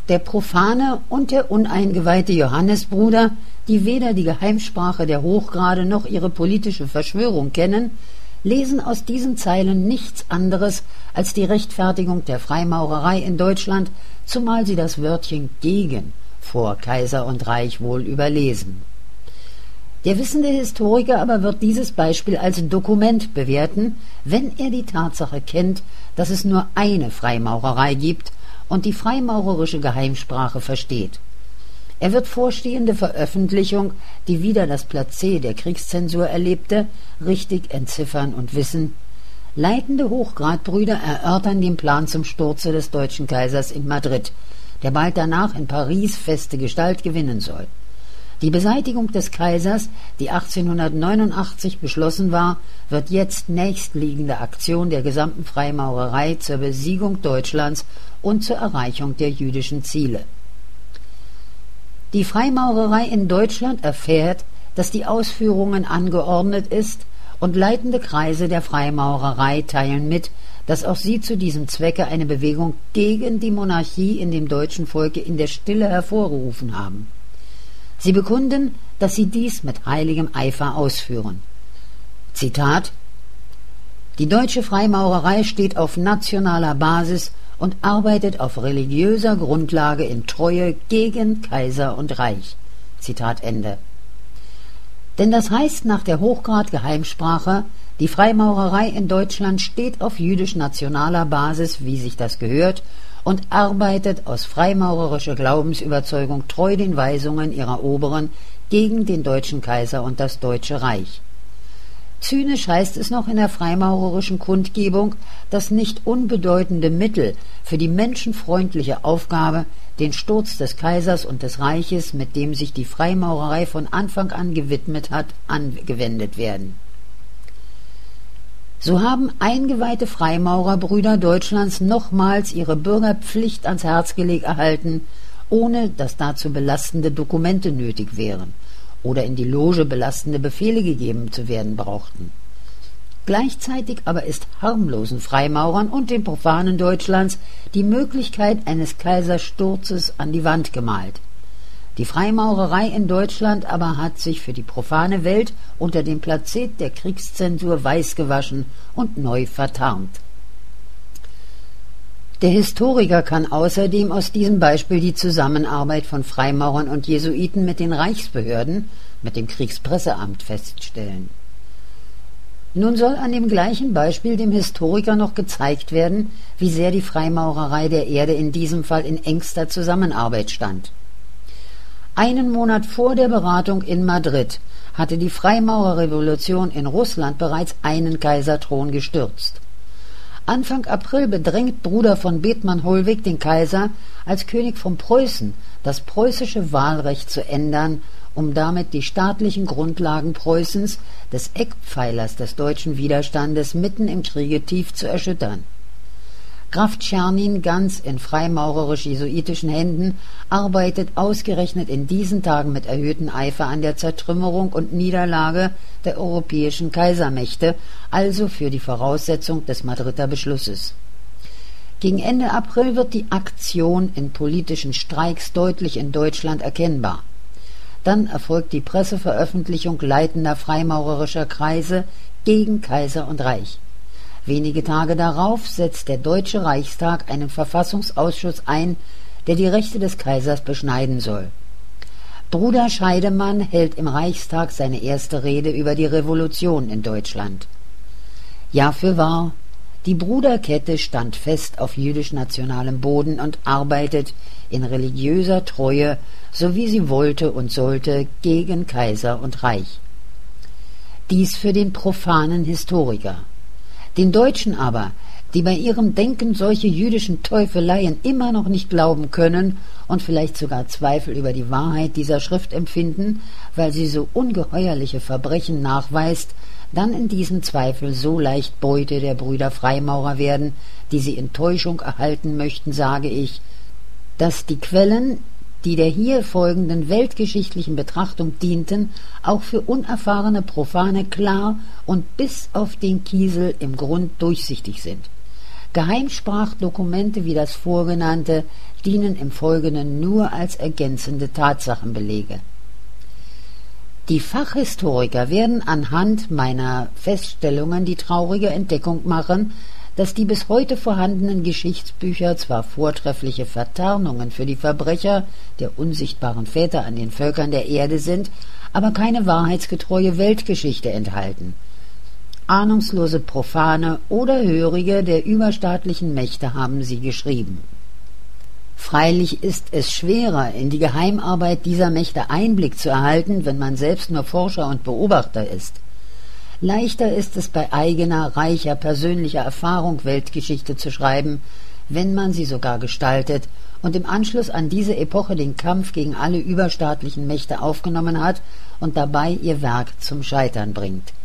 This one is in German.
Der profane und der uneingeweihte Johannesbruder, die weder die Geheimsprache der Hochgrade noch ihre politische Verschwörung kennen, lesen aus diesen Zeilen nichts anderes als die Rechtfertigung der Freimaurerei in Deutschland, zumal sie das Wörtchen gegen vor Kaiser und Reich wohl überlesen. Der wissende Historiker aber wird dieses Beispiel als Dokument bewerten, wenn er die Tatsache kennt, dass es nur eine Freimaurerei gibt und die freimaurerische Geheimsprache versteht. Er wird vorstehende Veröffentlichung, die wieder das Placé der Kriegszensur erlebte, richtig entziffern und wissen. Leitende Hochgradbrüder erörtern den Plan zum Sturze des deutschen Kaisers in Madrid, der bald danach in Paris feste Gestalt gewinnen soll. Die Beseitigung des Kaisers, die 1889 beschlossen war, wird jetzt nächstliegende Aktion der gesamten Freimaurerei zur Besiegung Deutschlands und zur Erreichung der jüdischen Ziele. Die Freimaurerei in Deutschland erfährt, dass die Ausführungen angeordnet ist, und leitende Kreise der Freimaurerei teilen mit, dass auch sie zu diesem Zwecke eine Bewegung gegen die Monarchie in dem deutschen Volke in der Stille hervorgerufen haben. Sie bekunden, dass sie dies mit heiligem Eifer ausführen. Zitat: Die deutsche Freimaurerei steht auf nationaler Basis und arbeitet auf religiöser Grundlage in Treue gegen Kaiser und Reich. Zitat Ende. Denn das heißt nach der Hochgrad-Geheimsprache, die Freimaurerei in Deutschland steht auf jüdisch-nationaler Basis, wie sich das gehört, und arbeitet aus freimaurerischer Glaubensüberzeugung treu den Weisungen ihrer Oberen gegen den deutschen Kaiser und das Deutsche Reich. Zynisch heißt es noch in der freimaurerischen Kundgebung, das nicht unbedeutende Mittel für die menschenfreundliche Aufgabe, den Sturz des Kaisers und des Reiches, mit dem sich die Freimaurerei von Anfang an gewidmet hat, angewendet werden. So haben eingeweihte Freimaurerbrüder Deutschlands nochmals ihre Bürgerpflicht ans Herz gelegt erhalten, ohne dass dazu belastende Dokumente nötig wären oder in die Loge belastende Befehle gegeben zu werden brauchten. Gleichzeitig aber ist harmlosen Freimaurern und den Profanen Deutschlands die Möglichkeit eines Kaisersturzes an die Wand gemalt. Die Freimaurerei in Deutschland aber hat sich für die profane Welt unter dem Placet der Kriegszensur weißgewaschen und neu vertarnt. Der Historiker kann außerdem aus diesem Beispiel die Zusammenarbeit von Freimaurern und Jesuiten mit den Reichsbehörden, mit dem Kriegspresseamt feststellen. Nun soll an dem gleichen Beispiel dem Historiker noch gezeigt werden, wie sehr die Freimaurerei der Erde in diesem Fall in engster Zusammenarbeit stand. Einen Monat vor der Beratung in Madrid hatte die Freimaurerrevolution in Russland bereits einen Kaiserthron gestürzt. Anfang April bedrängt Bruder von Bethmann-Hollweg den Kaiser, als König von Preußen das preußische Wahlrecht zu ändern, um damit die staatlichen Grundlagen Preußens, des Eckpfeilers des deutschen Widerstandes, mitten im Kriege tief zu erschüttern. Graf Czernin, ganz in freimaurerisch-jesuitischen Händen, arbeitet ausgerechnet in diesen Tagen mit erhöhtem Eifer an der Zertrümmerung und Niederlage der europäischen Kaisermächte, also für die Voraussetzung des Madrider Beschlusses. Gegen Ende April wird die Aktion in politischen Streiks deutlich in Deutschland erkennbar. Dann erfolgt die Presseveröffentlichung leitender freimaurerischer Kreise gegen Kaiser und Reich. Wenige Tage darauf setzt der Deutsche Reichstag einen Verfassungsausschuss ein, der die Rechte des Kaisers beschneiden soll. Bruder Scheidemann hält im Reichstag seine erste Rede über die Revolution in Deutschland. Ja, fürwahr, die Bruderkette stand fest auf jüdisch-nationalem Boden und arbeitet in religiöser Treue, so wie sie wollte und sollte, gegen Kaiser und Reich. Dies für den profanen Historiker. Den Deutschen aber, die bei ihrem Denken solche jüdischen Teufeleien immer noch nicht glauben können und vielleicht sogar Zweifel über die Wahrheit dieser Schrift empfinden, weil sie so ungeheuerliche Verbrechen nachweist, dann in diesem Zweifel so leicht Beute der Brüder Freimaurer werden, die sie in Täuschung erhalten möchten, sage ich, dass die Quellen, die der hier folgenden weltgeschichtlichen Betrachtung dienten, auch für unerfahrene Profane klar und bis auf den Kiesel im Grund durchsichtig sind. Geheimsprachdokumente wie das vorgenannte dienen im Folgenden nur als ergänzende Tatsachenbelege. Die Fachhistoriker werden anhand meiner Feststellungen die traurige Entdeckung machen, dass die bis heute vorhandenen Geschichtsbücher zwar vortreffliche Vertarnungen für die Verbrecher der unsichtbaren Väter an den Völkern der Erde sind, aber keine wahrheitsgetreue Weltgeschichte enthalten. Ahnungslose Profane oder Hörige der überstaatlichen Mächte haben sie geschrieben. Freilich ist es schwerer, in die Geheimarbeit dieser Mächte Einblick zu erhalten, wenn man selbst nur Forscher und Beobachter ist. Leichter ist es bei eigener, reicher, persönlicher Erfahrung Weltgeschichte zu schreiben, wenn man sie sogar gestaltet und im Anschluss an diese Epoche den Kampf gegen alle überstaatlichen Mächte aufgenommen hat und dabei ihr Werk zum Scheitern bringt.